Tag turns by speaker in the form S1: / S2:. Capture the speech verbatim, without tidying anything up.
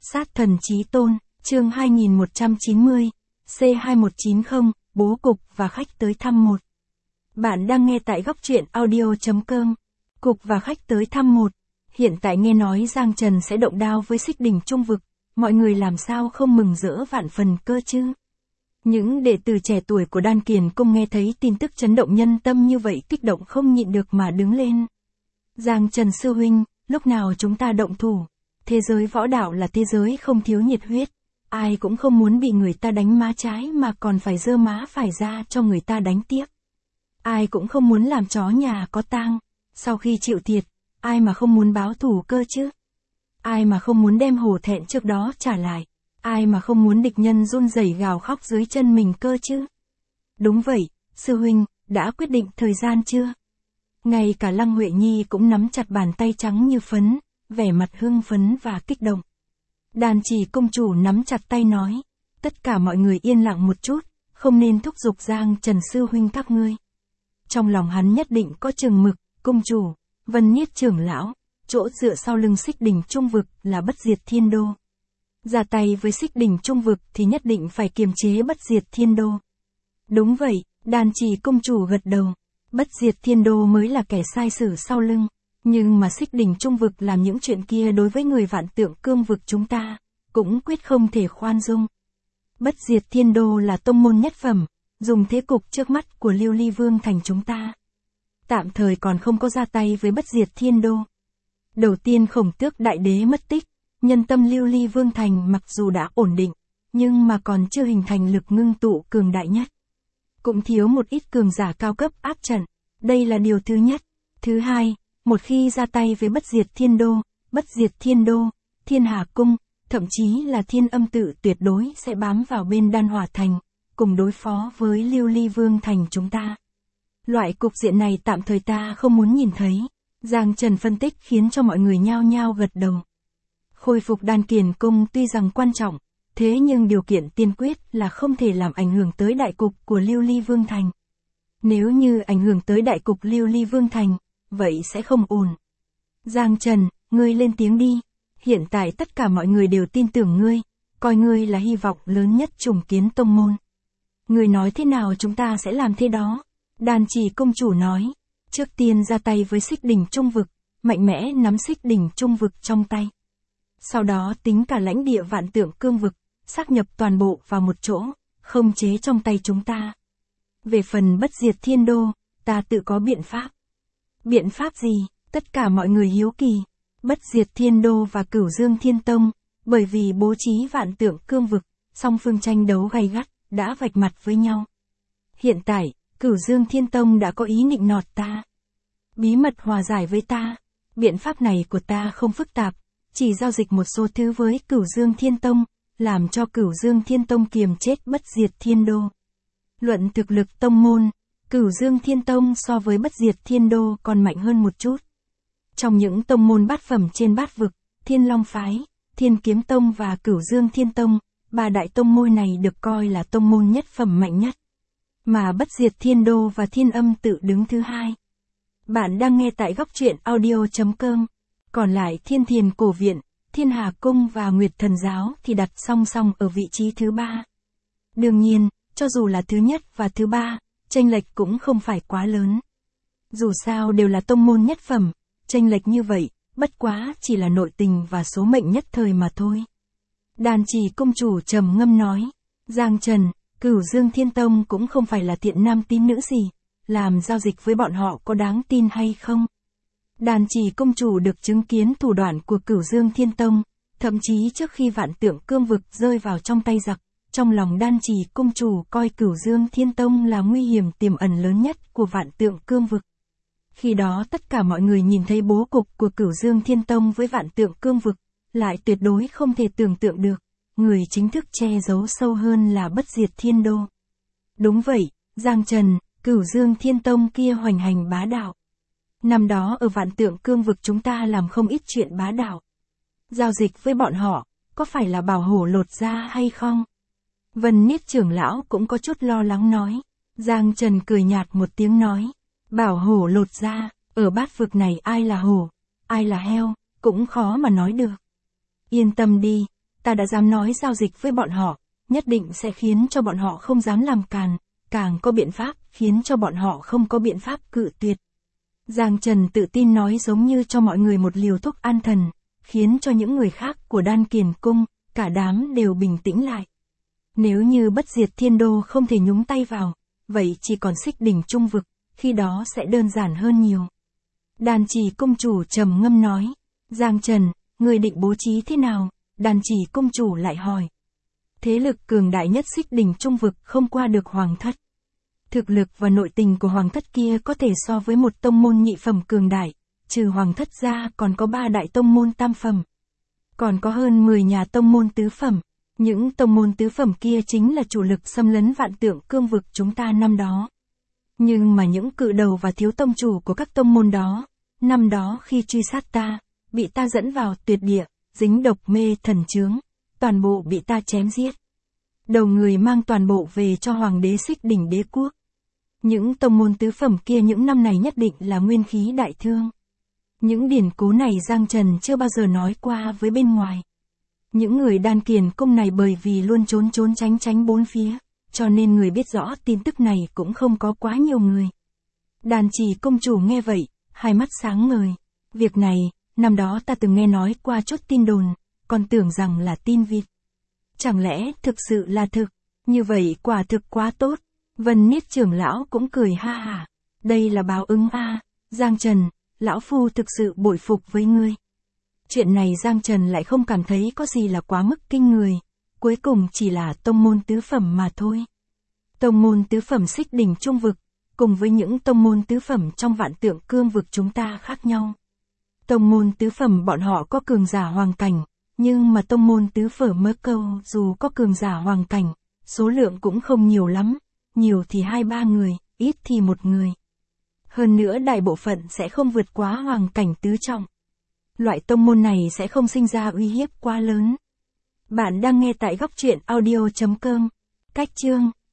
S1: Sát thần chí tôn, chương hai nghìn một trăm chín mươi, C hai một chín không, bố cục và khách tới thăm một. Bạn đang nghe tại góc truyện audio.com. Cục và khách tới thăm một. Hiện tại nghe nói Giang Trần sẽ động đao với Xích Đỉnh Trung Vực, mọi người làm sao không mừng rỡ vạn phần cơ chứ? Những đệ tử trẻ tuổi của Đan Kiền Cung nghe thấy tin tức chấn động nhân tâm như vậy kích động không nhịn được mà đứng lên. Giang Trần sư huynh, lúc nào chúng ta động thủ? Thế giới võ đạo là thế giới không thiếu nhiệt huyết, ai cũng không muốn bị người ta đánh má trái mà còn phải giơ má phải ra cho người ta đánh tiếp. Ai cũng không muốn làm chó nhà có tang, sau khi chịu thiệt, ai mà không muốn báo thù cơ chứ? Ai mà không muốn đem hổ thẹn trước đó trả lại? Ai mà không muốn địch nhân run rẩy gào khóc dưới chân mình cơ chứ? Đúng vậy, sư huynh, đã quyết định thời gian chưa? Ngay cả Lăng Huệ Nhi cũng nắm chặt bàn tay trắng như phấn, vẻ mặt hưng phấn và kích động. Đàn Chỉ công chủ nắm chặt tay nói, tất cả mọi người yên lặng một chút, không nên thúc giục Giang Trần sư huynh các ngươi. Trong lòng hắn nhất định có chừng mực, công chủ, Vân Niết trưởng lão, chỗ dựa sau lưng Xích Đỉnh Trung Vực là Bất Diệt Thiên Đô. Ra tay với Xích Đỉnh Trung Vực thì nhất định phải kiềm chế Bất Diệt Thiên Đô. Đúng vậy, Đàn Chỉ công chủ gật đầu, Bất Diệt Thiên Đô mới là kẻ sai sử sau lưng. Nhưng mà Xích Đỉnh Trung Vực làm những chuyện kia đối với người Vạn Tượng Cương Vực chúng ta, cũng quyết không thể khoan dung. Bất Diệt Thiên Đô là tông môn nhất phẩm, dùng thế cục trước mắt của Lưu Ly Vương thành chúng ta. Tạm thời còn không có ra tay với Bất Diệt Thiên Đô. Đầu tiên Khổng Tước Đại Đế mất tích, nhân tâm Lưu Ly Vương thành mặc dù đã ổn định, nhưng mà còn chưa hình thành lực ngưng tụ cường đại nhất. Cũng thiếu một ít cường giả cao cấp áp trận, đây là điều thứ nhất. Thứ hai, một khi ra tay với Bất Diệt Thiên Đô, Bất Diệt Thiên Đô, Thiên Hà Cung, thậm chí là Thiên Âm Tự tuyệt đối sẽ bám vào bên Đan Hỏa Thành, cùng đối phó với Lưu Ly Vương thành chúng ta. Loại cục diện này tạm thời ta không muốn nhìn thấy. Giang Trần phân tích khiến cho mọi người nhao nhao gật đầu. Khôi phục Đan Kiền Cung tuy rằng quan trọng, thế nhưng điều kiện tiên quyết là không thể làm ảnh hưởng tới đại cục của Lưu Ly Vương thành. Nếu như ảnh hưởng tới đại cục Lưu Ly Vương thành, vậy sẽ không ổn. Giang Trần, ngươi lên tiếng đi. Hiện tại tất cả mọi người đều tin tưởng ngươi, coi ngươi là hy vọng lớn nhất trùng kiến tông môn. Ngươi nói thế nào chúng ta sẽ làm thế đó. Đàn Chỉ công chủ nói, trước tiên ra tay với Xích Đỉnh Trung Vực, mạnh mẽ nắm Xích Đỉnh Trung Vực trong tay. Sau đó tính cả lãnh địa Vạn Tượng Cương Vực, sáp nhập toàn bộ vào một chỗ, không chế trong tay chúng ta. Về phần Bất Diệt Thiên Đô, ta tự có biện pháp. Biện pháp gì? Tất cả mọi người hiếu kỳ. Bất Diệt Thiên Đô và Cửu Dương Thiên Tông, bởi vì bố trí Vạn Tượng Cương Vực, song phương tranh đấu gay gắt, đã vạch mặt với nhau. Hiện tại, Cửu Dương Thiên Tông đã có ý nịnh nọt ta. Bí mật hòa giải với ta. Biện pháp này của ta không phức tạp, chỉ giao dịch một số thứ với Cửu Dương Thiên Tông, làm cho Cửu Dương Thiên Tông kiềm chết Bất Diệt Thiên Đô. Luận thực lực tông môn, Cửu Dương Thiên Tông so với Bất Diệt Thiên Đô còn mạnh hơn một chút. Trong những tông môn bát phẩm trên bát vực, Thiên Long Phái, Thiên Kiếm Tông và Cửu Dương Thiên Tông, ba đại tông môn này được coi là tông môn nhất phẩm mạnh nhất. Mà Bất Diệt Thiên Đô và Thiên Âm Tự đứng thứ hai. Bạn đang nghe tại góc truyện audio.com. Còn lại Thiên Thiền Cổ Viện, Thiên Hà Cung và Nguyệt Thần Giáo thì đặt song song ở vị trí thứ ba. Đương nhiên, cho dù là thứ nhất và thứ ba, chênh lệch cũng không phải quá lớn. Dù sao đều là tông môn nhất phẩm, chênh lệch như vậy, bất quá chỉ là nội tình và số mệnh nhất thời mà thôi. Đàn Chỉ công chủ trầm ngâm nói, Giang Trần, Cửu Dương Thiên Tông cũng không phải là thiện nam tín nữ gì, làm giao dịch với bọn họ có đáng tin hay không? Đàn Chỉ công chủ được chứng kiến thủ đoạn của Cửu Dương Thiên Tông, thậm chí trước khi Vạn Tượng Cương Vực rơi vào trong tay giặc, trong lòng Đan Chỉ công chủ coi Cửu Dương Thiên Tông là nguy hiểm tiềm ẩn lớn nhất của Vạn Tượng Cương Vực. Khi đó tất cả mọi người nhìn thấy bố cục của Cửu Dương Thiên Tông với Vạn Tượng Cương Vực, lại tuyệt đối không thể tưởng tượng được, người chính thức che giấu sâu hơn là Bất Diệt Thiên Đô. Đúng vậy, Giang Trần, Cửu Dương Thiên Tông kia hoành hành bá đạo. Năm đó ở Vạn Tượng Cương Vực chúng ta làm không ít chuyện bá đạo. Giao dịch với bọn họ, có phải là bảo hổ lột da hay không? Vân Niết trưởng lão cũng có chút lo lắng nói. Giang Trần cười nhạt một tiếng nói, bảo hổ lột da, ở bát vực này ai là hổ, ai là heo, cũng khó mà nói được. Yên tâm đi, ta đã dám nói giao dịch với bọn họ, nhất định sẽ khiến cho bọn họ không dám làm càn, càng có biện pháp khiến cho bọn họ không có biện pháp cự tuyệt. Giang Trần tự tin nói giống như cho mọi người một liều thuốc an thần, khiến cho những người khác của Đan Kiền Cung, cả đám đều bình tĩnh lại. Nếu như Bất Diệt Thiên Đô không thể nhúng tay vào, vậy chỉ còn Xích Đỉnh Trung Vực, khi đó sẽ đơn giản hơn nhiều. Đan Chỉ Cung chủ trầm ngâm nói, Giang Trần, người định bố trí thế nào? Đan Chỉ Cung chủ lại hỏi. Thế lực cường đại nhất Xích Đỉnh Trung Vực không qua được Hoàng Thất. Thực lực và nội tình của Hoàng Thất kia có thể so với một tông môn nhị phẩm cường đại, trừ Hoàng Thất ra còn có ba đại tông môn tam phẩm. Còn có hơn mười nhà tông môn tứ phẩm. Những tông môn tứ phẩm kia chính là chủ lực xâm lấn Vạn Tượng Cương Vực chúng ta năm đó. Nhưng mà những cự đầu và thiếu tông chủ của các tông môn đó, năm đó khi truy sát ta, bị ta dẫn vào tuyệt địa, dính độc mê thần chướng, toàn bộ bị ta chém giết. Đầu người mang toàn bộ về cho Hoàng đế Xích Đỉnh Đế Quốc. Những tông môn tứ phẩm kia những năm này nhất định là nguyên khí đại thương. Những điển cố này Giang Trần chưa bao giờ nói qua với bên ngoài. Những người Đan Kiền Cung này bởi vì luôn trốn trốn tránh tránh bốn phía, cho nên người biết rõ tin tức này cũng không có quá nhiều người. Đan Chỉ Cung chủ nghe vậy, hai mắt sáng ngời. Việc này, năm đó ta từng nghe nói qua chút tin đồn, còn tưởng rằng là tin vịt. Chẳng lẽ thực sự là thực? Như vậy quả thực quá tốt. Vân Niết trưởng lão cũng cười ha hả. Đây là báo ứng a. Giang Trần, lão phu thực sự bội phục với ngươi. Chuyện này Giang Trần lại không cảm thấy có gì là quá mức kinh người, cuối cùng chỉ là tông môn tứ phẩm mà thôi. Tông môn tứ phẩm Xích Đỉnh Trung Vực, cùng với những tông môn tứ phẩm trong Vạn Tượng Cương Vực chúng ta khác nhau. Tông môn tứ phẩm bọn họ có cường giả hoàng cảnh, nhưng mà tông môn tứ phẩm Mơ Câu dù có cường giả hoàng cảnh, số lượng cũng không nhiều lắm, nhiều thì hai ba người, ít thì một người. Hơn nữa đại bộ phận sẽ không vượt quá hoàng cảnh tứ trọng. Loại tông môn này sẽ không sinh ra uy hiếp quá lớn. Bạn đang nghe tại góc truyện audio chấm com. Cách chương